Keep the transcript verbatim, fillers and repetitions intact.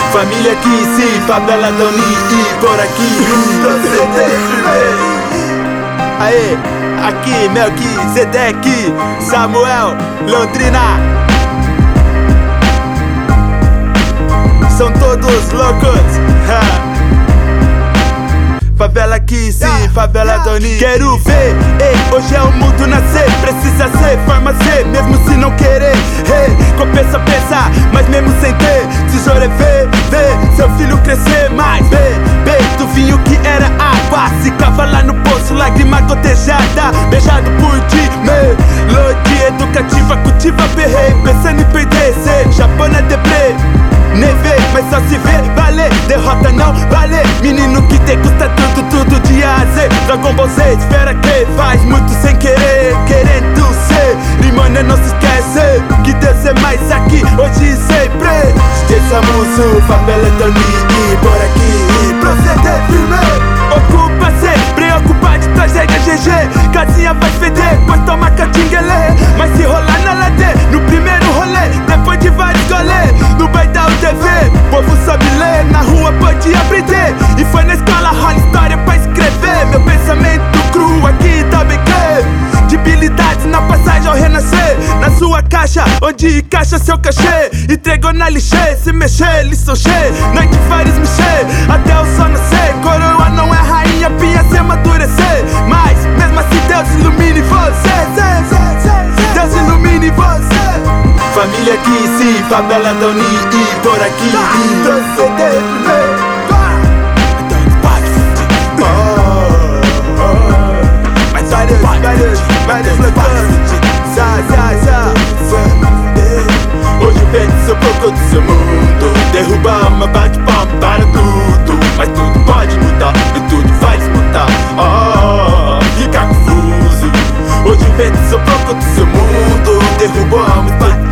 Família aqui sim, favela da Uni e por aqui aê, aqui Melquisedeque, Samuel, Londrina. São todos loucos, ha. Favela aqui sim, yeah, favela yeah. Doni. Quero ver, ei, hoje é o mundo nascer. Precisa ser, forma ser, mesmo se não querer. Hey, compensa pensar, mas mesmo sem ter. Tesouro é ver, ver seu filho crescer mais. Beber do vinho que era água, se cava lá no poço, lágrima gotejada. Beijado por ti, melodia educativa, cultiva berrei. Pensando em perder, ser japona deprê. Neve, mas só se vê, valer. Derrota não vale. Menino que te custa tudo, tudo de A a Z. Dragon Ball Z, espera que faz muito sem querer. Querendo ser, rimando não se esquece que Deus é mais aqui, hoje e sempre. Esqueçamos favela Doni e por aqui proceder primeiro. Ocupa-se, preocupa de tragédia G G. Casinha vai feder, pois toma catinguelê. Mas se rolar na ladeira, no primeiro rolê, depois de vários golê, no baita o T V, povo sabe ler, na rua pode aprender. E foi na escola rola história pra escrever. Meu pensamento cru aqui tá bem crer. Debilidades na passagem ao renascer. Na sua caixa, onde encaixa seu cachê. Entregou na lixê, se mexer, lição cheia. Noite vários mexer, até o sol nascer. Coroa não é rainha, pinha se amadurecer. Mas, mesmo assim Deus ilumine você. Deus ilumine você. Família aqui sim, favela da Uni e por aqui proceder primeiro. Vários locais, sai, sai, sai. Hoje pensa um pouco do seu mundo. Derruba uma bate palma para tudo. Mas tudo pode mudar e tudo vai desmontar. Oh, fica confuso. Hoje pensa um pouco do seu mundo. Derruba uma bate